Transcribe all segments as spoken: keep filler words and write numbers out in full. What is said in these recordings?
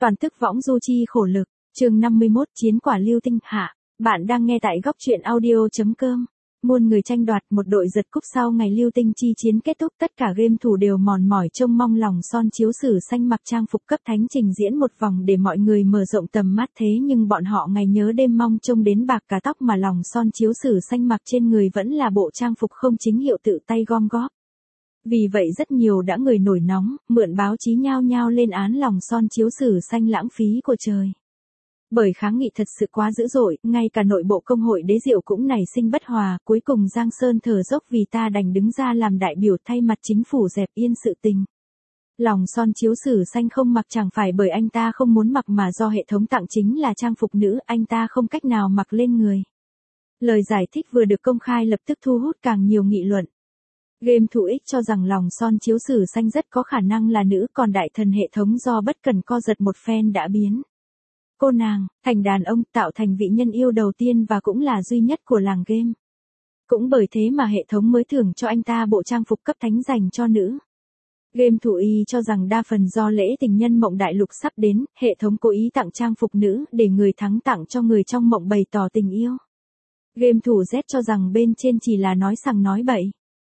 Toàn tức võng du chi khổ lực, chương năm mươi mốt chiến quả lưu tinh hạ. Bạn đang nghe tại góc truyện audio.com. Muôn người tranh đoạt, một đội giật cúp sau ngày lưu tinh chi chiến kết thúc, tất cả game thủ đều mòn mỏi trông mong lòng son chiếu sử xanh mặc trang phục cấp thánh trình diễn một vòng để mọi người mở rộng tầm mắt, thế nhưng bọn họ ngày nhớ đêm mong trông đến bạc cả tóc mà lòng son chiếu sử xanh mặc trên người vẫn là bộ trang phục không chính hiệu tự tay gom góp. Vì vậy rất nhiều đã người nổi nóng, mượn báo chí nhao nhao lên án lòng son chiếu sử xanh lãng phí của trời. Bởi kháng nghị thật sự quá dữ dội, ngay cả nội bộ công hội đế diệu cũng nảy sinh bất hòa, cuối cùng Giang Sơn thở dốc vì ta đành đứng ra làm đại biểu thay mặt chính phủ dẹp yên sự tình. Lòng son chiếu sử xanh không mặc chẳng phải bởi anh ta không muốn mặc mà do hệ thống tặng chính là trang phục nữ, anh ta không cách nào mặc lên người. Lời giải thích vừa được công khai lập tức thu hút càng nhiều nghị luận. Game thủ X cho rằng lòng son chiếu sử xanh rất có khả năng là nữ, còn đại thần hệ thống do bất cần co giật một phen đã biến cô nàng thành đàn ông, tạo thành vị nhân yêu đầu tiên và cũng là duy nhất của làng game. Cũng bởi thế mà hệ thống mới thưởng cho anh ta bộ trang phục cấp thánh dành cho nữ. Game thủ Y cho rằng đa phần do lễ tình nhân mộng đại lục sắp đến, hệ thống cố ý tặng trang phục nữ để người thắng tặng cho người trong mộng bày tỏ tình yêu. Game thủ Z cho rằng bên trên chỉ là nói sằng nói bậy.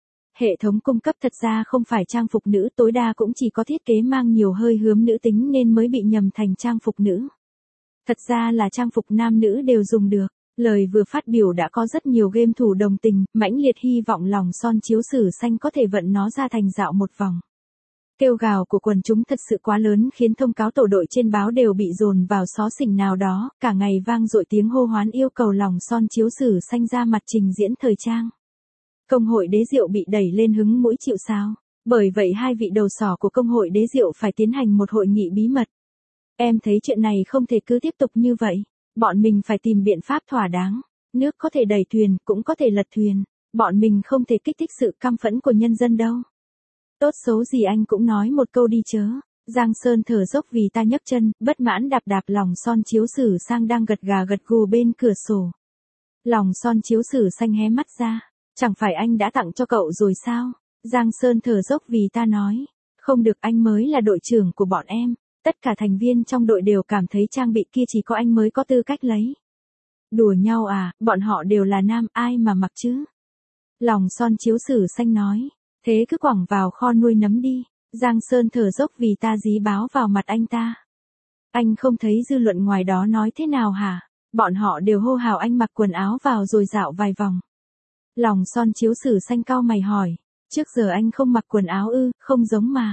Hệ thống cung cấp thật ra không phải trang phục nữ, tối đa cũng chỉ có thiết kế mang nhiều hơi hướng nữ tính nên mới bị nhầm thành trang phục nữ. Thật ra là trang phục nam nữ đều dùng được. Lời vừa phát biểu đã có rất nhiều game thủ đồng tình, mãnh liệt hy vọng lòng son chiếu sử xanh có thể vận nó ra thành dạo một vòng. Kêu gào của quần chúng thật sự quá lớn khiến thông cáo tổ đội trên báo đều bị dồn vào xó xỉnh nào đó, cả ngày vang dội tiếng hô hoán yêu cầu lòng son chiếu sử xanh ra mặt trình diễn thời trang. Công hội đế diệu bị đẩy lên hứng mũi chịu sáo. Bởi vậy hai vị đầu sỏ của công hội đế diệu phải tiến hành một hội nghị bí mật. Em thấy chuyện này không thể cứ tiếp tục như vậy. Bọn mình phải tìm biện pháp thỏa đáng. Nước có thể đẩy thuyền, cũng có thể lật thuyền. Bọn mình không thể kích thích sự căm phẫn của nhân dân đâu. Tốt xấu gì anh cũng nói một câu đi chớ. Giang Sơn thở dốc vì ta nhấc chân, bất mãn đạp đạp lòng son chiếu sử sang đang gật gà gật gù bên cửa sổ. Lòng son chiếu sử xanh hé mắt ra. Chẳng phải anh đã tặng cho cậu rồi sao? Giang Sơn thở dốc vì ta nói. Không được, anh mới là đội trưởng của bọn em. Tất cả thành viên trong đội đều cảm thấy trang bị kia chỉ có anh mới có tư cách lấy. Đùa nhau à, bọn họ đều là nam, ai mà mặc chứ? Lòng son chiếu sử xanh nói. Thế cứ quẳng vào kho nuôi nấm đi. Giang Sơn thở dốc vì ta dí báo vào mặt anh ta. Anh không thấy dư luận ngoài đó nói thế nào hả? Bọn họ đều hô hào anh mặc quần áo vào rồi dạo vài vòng. Lòng son chiếu sử xanh cau mày hỏi. Trước giờ anh không mặc quần áo ư, không giống mà.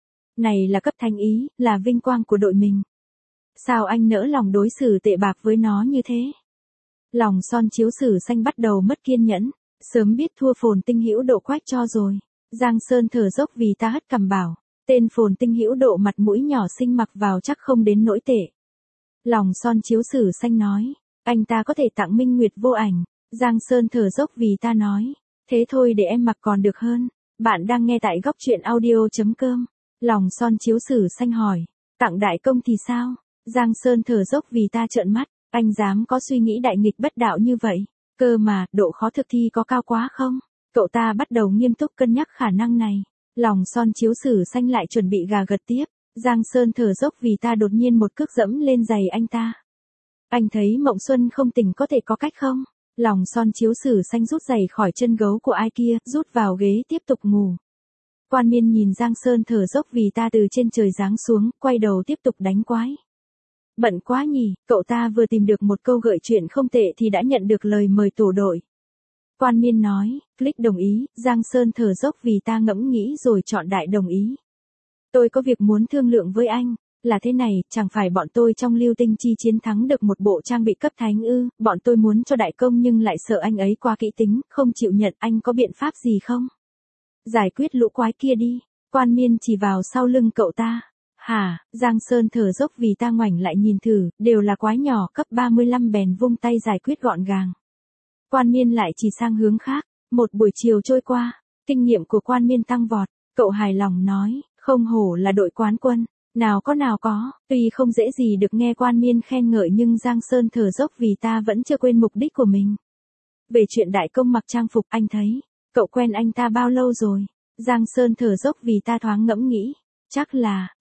Này là cấp thánh ý, là vinh quang của đội mình. Sao anh nỡ lòng đối xử tệ bạc với nó như thế? Lòng son chiếu sử xanh bắt đầu mất kiên nhẫn. Sớm biết thua phồn tinh hữu độ quách cho rồi. Giang Sơn thở dốc vì ta hất cằm bảo. Tên phồn tinh hữu độ mặt mũi nhỏ xinh mặc vào chắc không đến nỗi tệ. Lòng son chiếu sử xanh nói. Anh ta có thể tặng minh nguyệt vô ảnh. Giang Sơn thở dốc vì ta nói. Thế thôi để em mặc còn được hơn. Bạn đang nghe tại góc truyện audio.com. Lòng son chiếu sử xanh hỏi. Tặng đại công thì sao? Giang Sơn thở dốc vì ta trợn mắt. Anh dám có suy nghĩ đại nghịch bất đạo như vậy? Cơ mà, độ khó thực thi có cao quá không? Cậu ta bắt đầu nghiêm túc cân nhắc khả năng này. Lòng son chiếu sử xanh lại chuẩn bị gà gật tiếp. Giang Sơn thở dốc vì ta đột nhiên một cước dẫm lên giày anh ta. Anh thấy Mộng Xuân không tỉnh có thể có cách không? Lòng son chiếu sử xanh rút giày khỏi chân gấu của ai kia, rút vào ghế tiếp tục ngủ. Quan Miên nhìn Giang Sơn thở dốc vì ta từ trên trời giáng xuống, quay đầu tiếp tục đánh quái. Bận quá nhỉ, cậu ta vừa tìm được một câu gợi chuyện không tệ thì đã nhận được lời mời tổ đội. Quan Miên nói, click đồng ý, Giang Sơn thở dốc vì ta ngẫm nghĩ rồi chọn đại đồng ý. Tôi có việc muốn thương lượng với anh. Là thế này, chẳng phải bọn tôi trong lưu tinh chi chiến thắng được một bộ trang bị cấp thánh ư, bọn tôi muốn cho đại công nhưng lại sợ anh ấy quá kỹ tính, không chịu nhận, anh có biện pháp gì không? Giải quyết lũ quái kia đi. Quan Miên chỉ vào sau lưng cậu ta. Hả? Giang Sơn thở dốc vì ta ngoảnh lại nhìn thử, đều là quái nhỏ cấp ba mươi lăm bèn vung tay giải quyết gọn gàng. Quan Miên lại chỉ sang hướng khác. Một buổi chiều trôi qua, kinh nghiệm của Quan Miên tăng vọt, cậu hài lòng nói, không hổ là đội quán quân. Nào có nào có, tuy không dễ gì được nghe Quan Miên khen ngợi nhưng Giang Sơn thở dốc vì ta vẫn chưa quên mục đích của mình. Về chuyện đại công mặc trang phục, anh thấy, cậu quen anh ta bao lâu rồi? Giang Sơn thở dốc vì ta thoáng ngẫm nghĩ. Chắc là,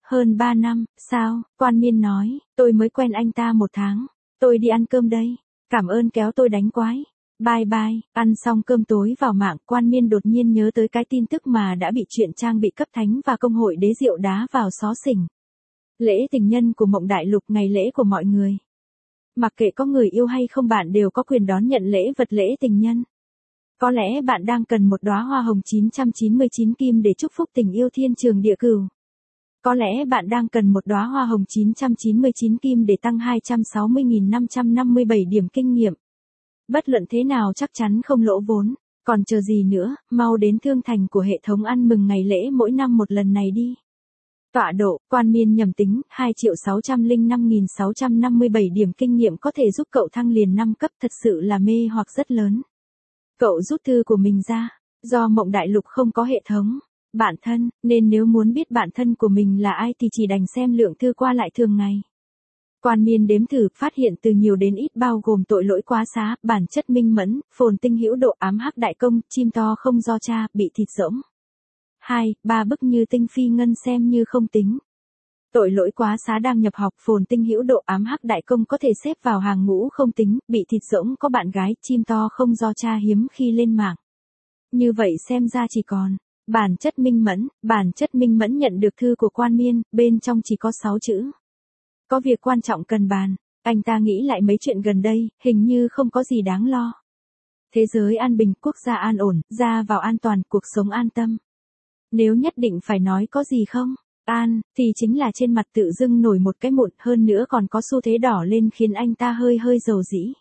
Hơn ba năm, sao? Quan Miên nói, tôi mới quen anh ta một tháng. Tôi đi ăn cơm đây. Cảm ơn kéo tôi đánh quái. Bye bye. Ăn xong cơm tối vào mạng, Quan Miên đột nhiên nhớ tới cái tin tức mà đã bị chuyện trang bị cấp thánh và công hội đế diệu đá vào xó xỉnh. Lễ tình nhân của Mộng Đại Lục, ngày lễ của mọi người. Mặc kệ có người yêu hay không, bạn đều có quyền đón nhận lễ vật lễ tình nhân. Có lẽ bạn đang cần một đóa hoa hồng chín trăm chín mươi chín kim để chúc phúc tình yêu thiên trường địa cửu. Có lẽ bạn đang cần một đóa hoa hồng chín trăm chín mươi chín kim để tăng hai trăm sáu mươi nghìn năm trăm năm mươi bảy điểm kinh nghiệm. Bất luận thế nào chắc chắn không lỗ vốn. Còn chờ gì nữa, mau đến thương thành của hệ thống ăn mừng ngày lễ mỗi năm một lần này đi. Tọa độ, Quan Miên nhầm tính, hai triệu sáu trăm lẻ năm nghìn sáu trăm năm mươi bảy điểm kinh nghiệm có thể giúp cậu thăng liền năm cấp, thật sự là mê hoặc rất lớn. Cậu rút thư của mình ra, do Mộng Đại Lục không có hệ thống. Bạn thân, nên nếu muốn biết bạn thân của mình là ai thì chỉ đành xem lượng thư qua lại thường ngày. Quan Miên đếm thử, phát hiện từ nhiều đến ít bao gồm tội lỗi quá xá, bản chất minh mẫn, phồn tinh hữu độ, ám hắc đại công, chim to không do cha, bị thịt rỗng. Hai, ba bức như tinh phi ngân xem như không tính. Tội lỗi quá xá đang nhập học, phồn tinh hữu độ, ám hắc đại công có thể xếp vào hàng ngũ không tính, bị thịt rỗng có bạn gái, chim to không do cha hiếm khi lên mạng. Như vậy xem ra chỉ còn bản chất minh mẫn. Bản chất minh mẫn nhận được thư của Quan Miên, bên trong chỉ có sáu chữ. Có việc quan trọng cần bàn. Anh ta nghĩ lại mấy chuyện gần đây, hình như không có gì đáng lo. Thế giới an bình, quốc gia an ổn, ra vào an toàn, cuộc sống an tâm. Nếu nhất định phải nói có gì không an, thì chính là trên mặt tự dưng nổi một cái mụn, hơn nữa còn có xu thế đỏ lên khiến anh ta hơi hơi dầu dĩ.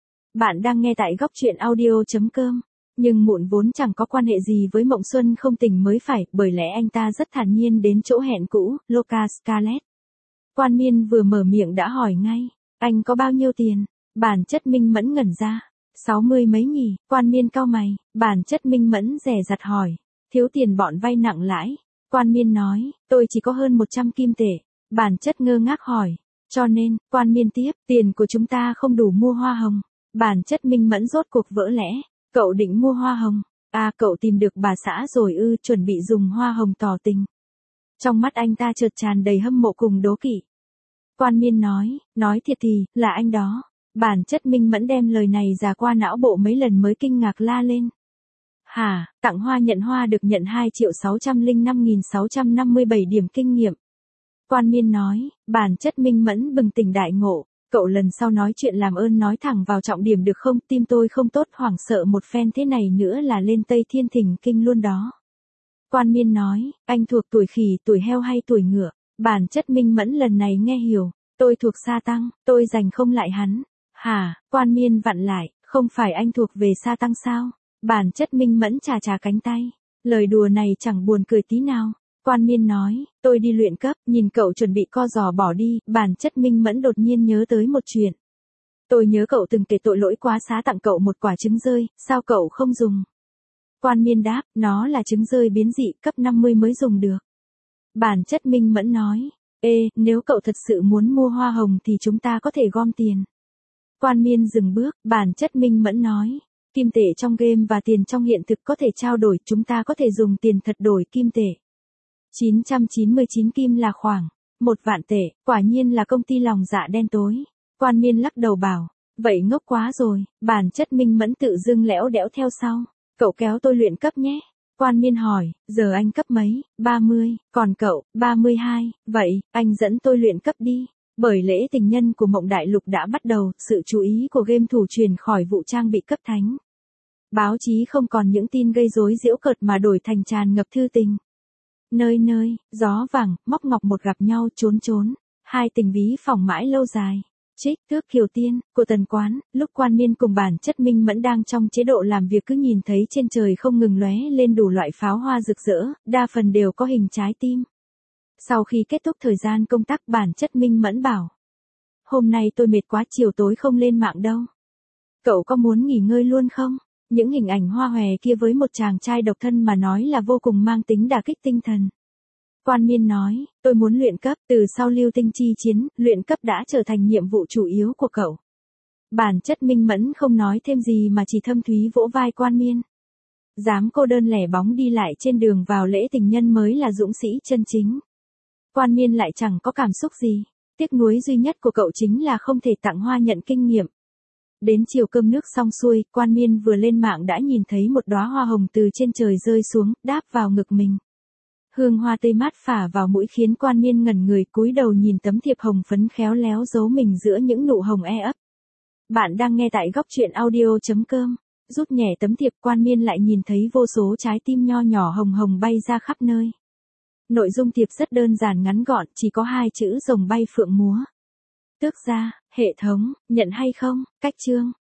Bạn đang nghe tại góc truyện audio chấm com. Nhưng mụn vốn chẳng có quan hệ gì với Mộng Xuân không tỉnh mới phải, bởi lẽ anh ta rất thản nhiên đến chỗ hẹn cũ, Loca Scarlet. Quan Miên vừa mở miệng đã hỏi ngay, anh có bao nhiêu tiền? Bản chất minh mẫn ngẩn ra, sáu mươi mấy nhỉ? Quan Miên cau mày, bản chất minh mẫn dè dặt hỏi, thiếu tiền bọn vay nặng lãi. Quan Miên nói, tôi chỉ có hơn một trăm kim tệ. Bản chất ngơ ngác hỏi, cho nên, Quan Miên tiếp, tiền của chúng ta không đủ mua hoa hồng. Bản chất minh mẫn rốt cuộc vỡ lẽ, cậu định mua hoa hồng? À, cậu tìm được bà xã rồi ư? Chuẩn bị dùng hoa hồng tỏ tình. Trong mắt anh ta chợt tràn đầy hâm mộ cùng đố kỵ. Quan Miên nói, nói thiệt thì, là anh đó. Bản chất minh mẫn đem lời này ra qua não bộ mấy lần mới kinh ngạc la lên. Hả, tặng hoa nhận hoa được nhận hai triệu sáu trăm lẻ năm nghìn sáu trăm năm mươi bảy điểm kinh nghiệm. Quan Miên nói, bản chất minh mẫn bừng tỉnh đại ngộ. Cậu lần sau nói chuyện làm ơn nói thẳng vào trọng điểm được không? Tim tôi không tốt, hoảng sợ một phen thế này nữa là lên Tây Thiên Thỉnh Kinh luôn đó. Quan Miên nói, anh thuộc tuổi khỉ, tuổi heo hay tuổi ngựa? Bản chất minh mẫn lần này nghe hiểu, tôi thuộc Sa Tăng, tôi giành không lại hắn. Hả? Quan Miên vặn lại, không phải anh thuộc về Sa Tăng sao? Bản chất minh mẫn chà chà cánh tay. Lời đùa này chẳng buồn cười tí nào. Quan Miên nói, tôi đi luyện cấp, nhìn cậu chuẩn bị co giò bỏ đi, bản chất minh mẫn đột nhiên nhớ tới một chuyện. Tôi nhớ cậu từng kể tội lỗi quá xá tặng cậu một quả trứng rơi, sao cậu không dùng? Quan Miên đáp, nó là trứng rơi biến dị, cấp năm mươi mới dùng được. Bản chất minh mẫn nói, ê, nếu cậu thật sự muốn mua hoa hồng thì chúng ta có thể gom tiền. Quan Miên dừng bước, bản chất minh mẫn nói, kim tệ trong game và tiền trong hiện thực có thể trao đổi, chúng ta có thể dùng tiền thật đổi kim tệ. chín trăm chín mươi chín kim là khoảng một vạn tệ, quả nhiên là công ty lòng dạ đen tối. Quan Miên lắc đầu bảo, vậy ngốc quá rồi. Bản chất minh mẫn tự dưng lẽo đẽo theo sau, cậu kéo tôi luyện cấp nhé. Quan Miên hỏi, giờ anh cấp mấy? ba mươi, còn cậu? ba mươi hai, vậy, anh dẫn tôi luyện cấp đi. Bởi lễ tình nhân của Mộng Đại Lục đã bắt đầu, sự chú ý của game thủ truyền khỏi vụ trang bị cấp thánh. Báo chí không còn những tin gây rối giễu cợt mà đổi thành tràn ngập thư tình. Nơi nơi, gió vàng, móc ngọc một gặp nhau trốn trốn, hai tình ví phỏng mãi lâu dài. Trích, Tước Kiều Tiên, của Tần Quán, lúc Quan Miên cùng bản chất minh mẫn đang trong chế độ làm việc cứ nhìn thấy trên trời không ngừng lóe lên đủ loại pháo hoa rực rỡ, đa phần đều có hình trái tim. Sau khi kết thúc thời gian công tác, bản chất minh mẫn bảo, hôm nay tôi mệt quá, chiều tối không lên mạng đâu. Cậu có muốn nghỉ ngơi luôn không? Những hình ảnh hoa hòe kia với một chàng trai độc thân mà nói là vô cùng mang tính đả kích tinh thần. Quan Miên nói, tôi muốn luyện cấp, từ sau lưu tinh chi chiến, luyện cấp đã trở thành nhiệm vụ chủ yếu của cậu. Bản chất minh mẫn không nói thêm gì mà chỉ thâm thúy vỗ vai Quan Miên. Dám cô đơn lẻ bóng đi lại trên đường vào lễ tình nhân mới là dũng sĩ chân chính. Quan Miên lại chẳng có cảm xúc gì. Tiếc nuối duy nhất của cậu chính là không thể tặng hoa nhận kinh nghiệm. Đến chiều cơm nước xong xuôi, Quan Miên vừa lên mạng đã nhìn thấy một đóa hoa hồng từ trên trời rơi xuống, đáp vào ngực mình. Hương hoa tươi mát phả vào mũi khiến Quan Miên ngẩn người, cúi đầu nhìn tấm thiệp hồng phấn khéo léo giấu mình giữa những nụ hồng e ấp. Bạn đang nghe tại góc truyện audio chấm com. Rút nhẹ tấm thiệp, Quan Miên lại nhìn thấy vô số trái tim nho nhỏ hồng hồng bay ra khắp nơi. Nội dung thiệp rất đơn giản ngắn gọn, chỉ có hai chữ rồng bay phượng múa. Tước gia, hệ thống, nhận hay không, cách chương.